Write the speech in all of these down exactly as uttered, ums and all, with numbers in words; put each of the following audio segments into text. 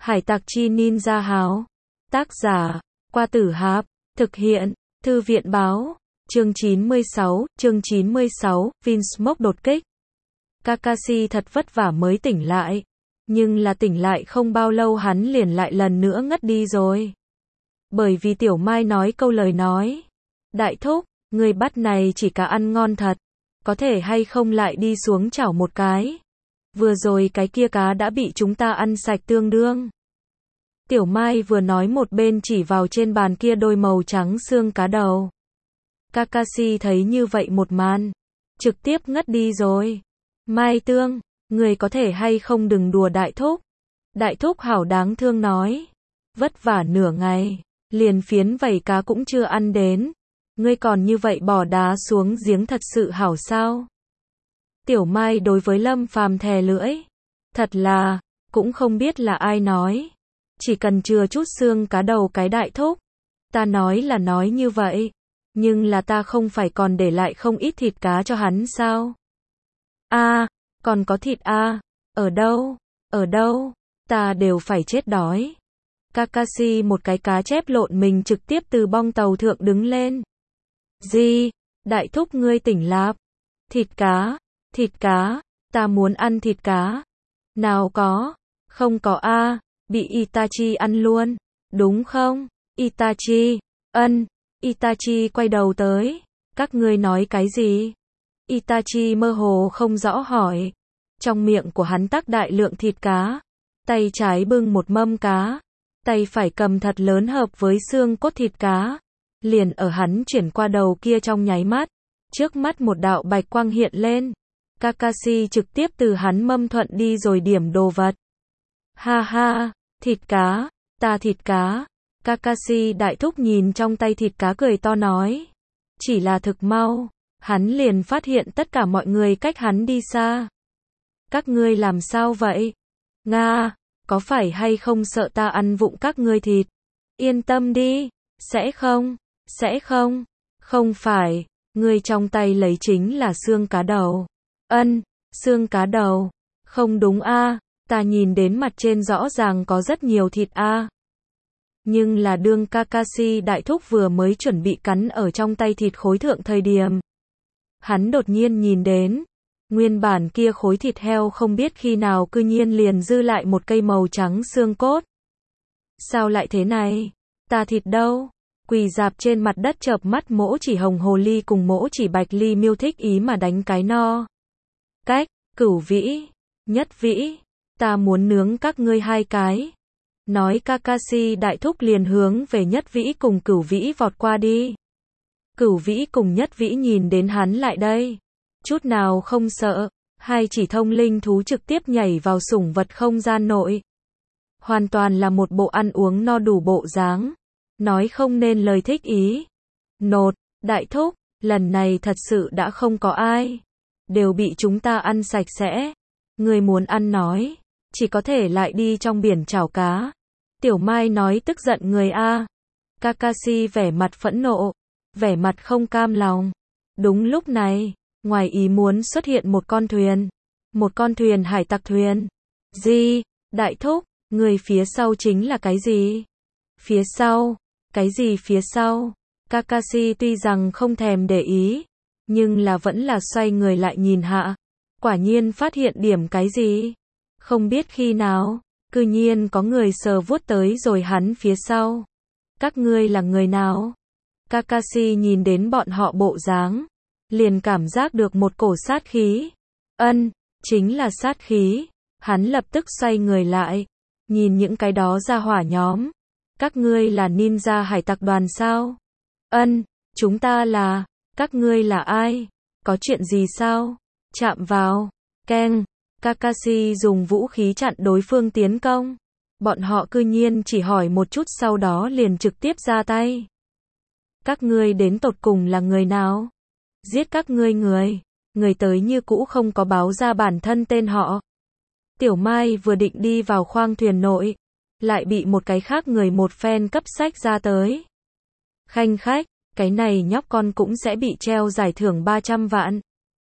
Hải tặc chi ninja háo. Tác giả, Qua Tử Hạp. Thực hiện, Thư viện báo. Chương chín mươi sáu, chương chín mươi sáu, Vinsmoke đột kích. Kakashi thật vất vả mới tỉnh lại. Nhưng là tỉnh lại không bao lâu hắn liền lại lần nữa ngất đi rồi. Bởi vì Tiểu Mai nói câu lời nói. Đại thúc, người bắt này chỉ cả ăn ngon thật. Có thể hay không lại đi xuống chảo một cái. Vừa rồi cái kia cá đã bị chúng ta ăn sạch tương đương. Tiểu Mai vừa nói một bên chỉ vào trên bàn kia đôi màu trắng xương cá đầu. Kakashi thấy như vậy một màn. Trực tiếp ngất đi rồi. Mai Tương, người có thể hay không đừng đùa đại thúc. Đại thúc hảo đáng thương nói. Vất vả nửa ngày, liền phiến vảy cá cũng chưa ăn đến. Ngươi còn như vậy bỏ đá xuống giếng thật sự hảo sao? Tiểu Mai đối với Lâm Phàm thè lưỡi. Thật là, cũng không biết là ai nói. Chỉ cần chừa chút xương cá đầu cái đại thúc. Ta nói là nói như vậy. Nhưng là ta không phải còn để lại không ít thịt cá cho hắn sao? A, à, còn có thịt a, à? Ở đâu? Ở đâu? Ta đều phải chết đói. Kakashi một cái cá chép lộn mình trực tiếp từ bong tàu thượng đứng lên. Gì? Đại thúc ngươi tỉnh lạp. Thịt cá, thịt cá, ta muốn ăn thịt cá. Nào có, không có a, à, bị Itachi ăn luôn, đúng không? Itachi, ân, Itachi quay đầu tới. Các ngươi nói cái gì? Itachi mơ hồ không rõ hỏi. Trong miệng của hắn tắc đại lượng thịt cá. Tay trái bưng một mâm cá. Tay phải cầm thật lớn hợp với xương cốt thịt cá. Liền ở hắn chuyển qua đầu kia trong nháy mắt. Trước mắt một đạo bạch quang hiện lên. Kakashi trực tiếp từ hắn mâm thuận đi rồi điểm đồ vật. Ha ha, thịt cá, ta thịt cá. Kakashi đại thúc nhìn trong tay thịt cá cười to nói. Chỉ là thực mau, hắn liền phát hiện tất cả mọi người cách hắn đi xa. Các ngươi làm sao vậy? Nga, có phải hay không sợ ta ăn vụng các ngươi thịt? Yên tâm đi, sẽ không, sẽ không, không phải, ngươi trong tay lấy chính là xương cá đầu. Ân, xương cá đầu, không đúng a, ta nhìn đến mặt trên rõ ràng có rất nhiều thịt a. Nhưng là đương Kakashi đại thúc vừa mới chuẩn bị cắn ở trong tay thịt khối thượng thời điểm. Hắn đột nhiên nhìn đến, nguyên bản kia khối thịt heo không biết khi nào cư nhiên liền dư lại một cây màu trắng xương cốt. Sao lại thế này? Ta thịt đâu? Quỳ dạp trên mặt đất chợp mắt Mỗ Chỉ Hồng Hồ Ly cùng Mỗ Chỉ Bạch Ly miêu thích ý mà đánh cái no. Cách, Cửu Vĩ, Nhất Vĩ, ta muốn nướng các ngươi hai cái. Nói Kakashi đại thúc liền hướng về Nhất Vĩ cùng Cửu Vĩ vọt qua đi. Cửu Vĩ cùng Nhất Vĩ nhìn đến hắn lại đây. Chút nào không sợ, hai chỉ thông linh thú trực tiếp nhảy vào sủng vật không gian nội. Hoàn toàn là một bộ ăn uống no đủ bộ dáng. Nói không nên lời thích ý. Nột, đại thúc, lần này thật sự đã không có ai. Đều bị chúng ta ăn sạch sẽ. Người muốn ăn nói. Chỉ có thể lại đi trong biển chảo cá. Tiểu Mai nói tức giận người a. Kakashi vẻ mặt phẫn nộ. Vẻ mặt không cam lòng. Đúng lúc này, ngoài ý muốn xuất hiện một con thuyền. Một con thuyền hải tặc thuyền. Gì? Đại thúc, người phía sau chính là cái gì? Phía sau? Cái gì phía sau? Kakashi tuy rằng không thèm để ý. Nhưng là vẫn là xoay người lại nhìn hạ. Quả nhiên phát hiện điểm cái gì? Không biết khi nào, cư nhiên có người sờ vuốt tới rồi hắn phía sau. Các ngươi là người nào? Kakashi nhìn đến bọn họ bộ dáng, liền cảm giác được một cổ sát khí. Ân, chính là sát khí. Hắn lập tức xoay người lại, nhìn những cái đó ra hỏa nhóm. Các ngươi là ninja hải tặc đoàn sao? Ân, chúng ta là. Các ngươi là ai? Có chuyện gì sao? Chạm vào. Keng. Kakashi dùng vũ khí chặn đối phương tiến công. Bọn họ cư nhiên chỉ hỏi một chút sau đó liền trực tiếp ra tay. Các ngươi đến tột cùng là người nào? Giết các ngươi người. Người tới như cũ không có báo ra bản thân tên họ. Tiểu Mai vừa định đi vào khoang thuyền nội. Lại bị một cái khác người một phen cấp sách ra tới. Khanh khách, cái này nhóc con cũng sẽ bị treo giải thưởng ba trăm vạn.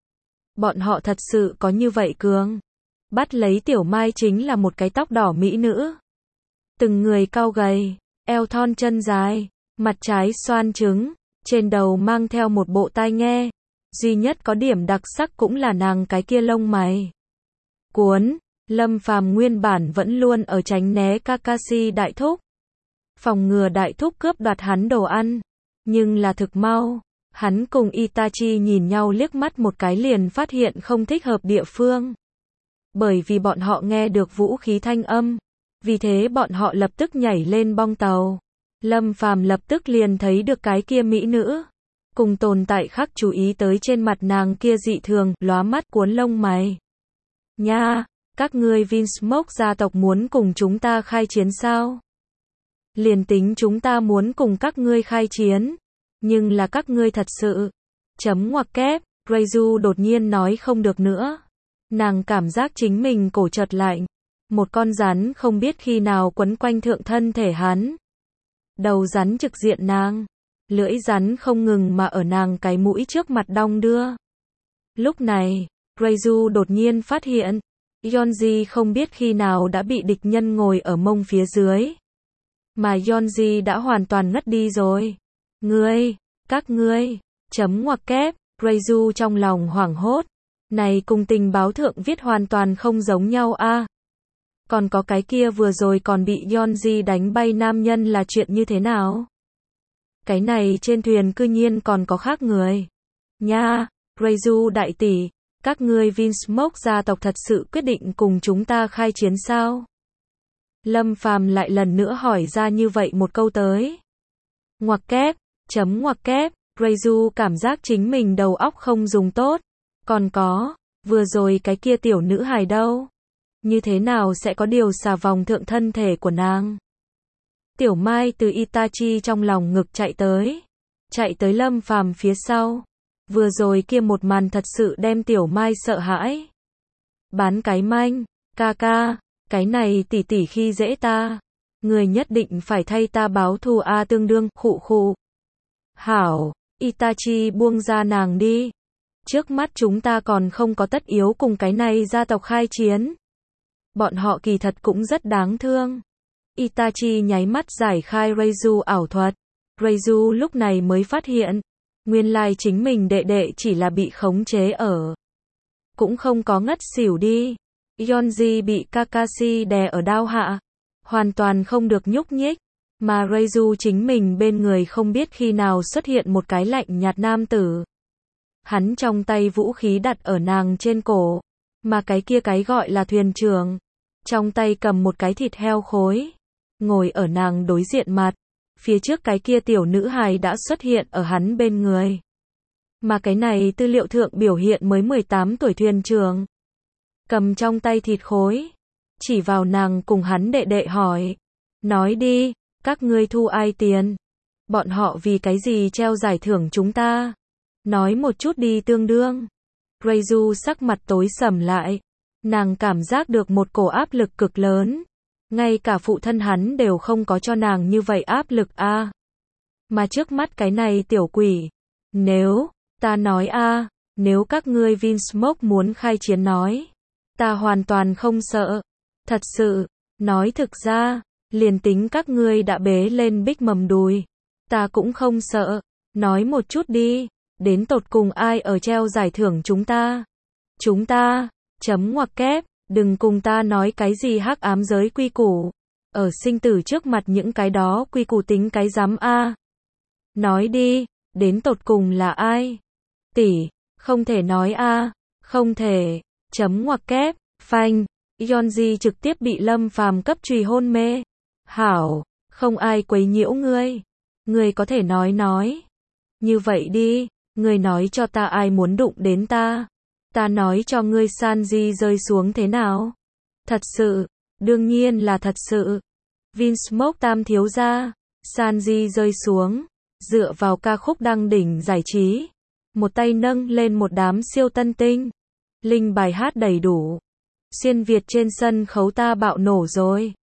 Bọn họ thật sự có như vậy cường. Bắt lấy Tiểu Mai chính là một cái tóc đỏ mỹ nữ. Từng người cao gầy, eo thon chân dài, mặt trái xoan trứng, trên đầu mang theo một bộ tai nghe. Duy nhất có điểm đặc sắc cũng là nàng cái kia lông mày cuốn. Lâm Phàm nguyên bản vẫn luôn ở tránh né Kakashi đại thúc, phòng ngừa đại thúc cướp đoạt hắn đồ ăn. Nhưng là thực mau, hắn cùng Itachi nhìn nhau liếc mắt một cái liền phát hiện không thích hợp địa phương. Bởi vì bọn họ nghe được vũ khí thanh âm, vì thế bọn họ lập tức nhảy lên bong tàu. Lâm Phàm lập tức liền thấy được cái kia mỹ nữ, cùng tồn tại khác chú ý tới trên mặt nàng kia dị thường, lóa mắt cuốn lông mày. Nha, các ngươi Vinsmoke gia tộc muốn cùng chúng ta khai chiến sao? Liền tính chúng ta muốn cùng các ngươi khai chiến, nhưng là các ngươi thật sự. Chấm ngoặc kép, Reizu đột nhiên nói không được nữa. Nàng cảm giác chính mình cổ chợt lạnh. Một con rắn không biết khi nào quấn quanh thượng thân thể hắn. Đầu rắn trực diện nàng. Lưỡi rắn không ngừng mà ở nàng cái mũi trước mặt đong đưa. Lúc này, Reizu đột nhiên phát hiện, Yonji không biết khi nào đã bị địch nhân ngồi ở mông phía dưới. Mà Yonji đã hoàn toàn ngất đi rồi. Ngươi, các ngươi, chấm ngoặc kép, Reizu trong lòng hoảng hốt. Này cùng tình báo thượng viết hoàn toàn không giống nhau a. À. Còn có cái kia vừa rồi còn bị Yonji đánh bay nam nhân là chuyện như thế nào? Cái này trên thuyền cư nhiên còn có khác người. Nha, Reizu đại tỷ, các ngươi Vinsmoke gia tộc thật sự quyết định cùng chúng ta khai chiến sao? Lâm Phàm lại lần nữa hỏi ra như vậy một câu tới. Ngoặc kép, chấm ngoặc kép, Reizu cảm giác chính mình đầu óc không dùng tốt. Còn có, vừa rồi cái kia tiểu nữ hài đâu? Như thế nào sẽ có điều xà vòng thượng thân thể của nàng? Tiểu Mai từ Itachi trong lòng ngực chạy tới. Chạy tới Lâm Phàm phía sau. Vừa rồi kia một màn thật sự đem Tiểu Mai sợ hãi. Bán cái manh, ca ca, cái này tỷ tỷ khi dễ ta. Người nhất định phải thay ta báo thù a tương đương, khụ khụ. Hảo, Itachi buông ra nàng đi. Trước mắt chúng ta còn không có tất yếu cùng cái này gia tộc khai chiến. Bọn họ kỳ thật cũng rất đáng thương. Itachi nháy mắt giải khai Reizu ảo thuật. Reizu lúc này mới phát hiện, nguyên lai chính mình đệ đệ chỉ là bị khống chế ở. Cũng không có ngất xỉu đi. Yonji bị Kakashi đè ở đao hạ. Hoàn toàn không được nhúc nhích. Mà Reizu chính mình bên người không biết khi nào xuất hiện một cái lạnh nhạt nam tử. Hắn trong tay vũ khí đặt ở nàng trên cổ. Mà cái kia cái gọi là thuyền trưởng. Trong tay cầm một cái thịt heo khối. Ngồi ở nàng đối diện mặt. Phía trước cái kia tiểu nữ hài đã xuất hiện ở hắn bên người. Mà cái này tư liệu thượng biểu hiện mới mười tám tuổi thuyền trưởng. Cầm trong tay thịt khối. Chỉ vào nàng cùng hắn đệ đệ hỏi. Nói đi, các ngươi thu ai tiền? Bọn họ vì cái gì treo giải thưởng chúng ta? Nói một chút đi tương đương. Reizu sắc mặt tối sầm lại. Nàng cảm giác được một cổ áp lực cực lớn. Ngay cả phụ thân hắn đều không có cho nàng như vậy áp lực a. À. Mà trước mắt cái này tiểu quỷ. Nếu, ta nói a, à, nếu các ngươi Vinsmoke muốn khai chiến nói. Ta hoàn toàn không sợ. Thật sự, nói thực ra, liền tính các ngươi đã bế lên bích mầm đùi. Ta cũng không sợ. Nói một chút đi, đến tột cùng ai ở treo giải thưởng chúng ta? Chúng ta, chấm ngoặc kép, đừng cùng ta nói cái gì hắc ám giới quy củ. Ở sinh tử trước mặt những cái đó quy củ tính cái dám a. Nói đi, đến tột cùng là ai? Tỷ, không thể nói a, không thể, chấm ngoặc kép, phanh, Yonji trực tiếp bị Lâm Phàm cấp chùy hôn mê. Hảo, không ai quấy nhiễu ngươi. Ngươi có thể nói nói. Như vậy đi, ngươi nói cho ta ai muốn đụng đến ta. Ta nói cho ngươi Sanji rơi xuống thế nào? Thật sự, đương nhiên là thật sự. Vinsmoke tam thiếu gia, Sanji rơi xuống, dựa vào ca khúc đăng đỉnh giải trí. Một tay nâng lên một đám siêu tân tinh. Linh bài hát đầy đủ. Xuyên Việt trên sân khấu ta bạo nổ rồi.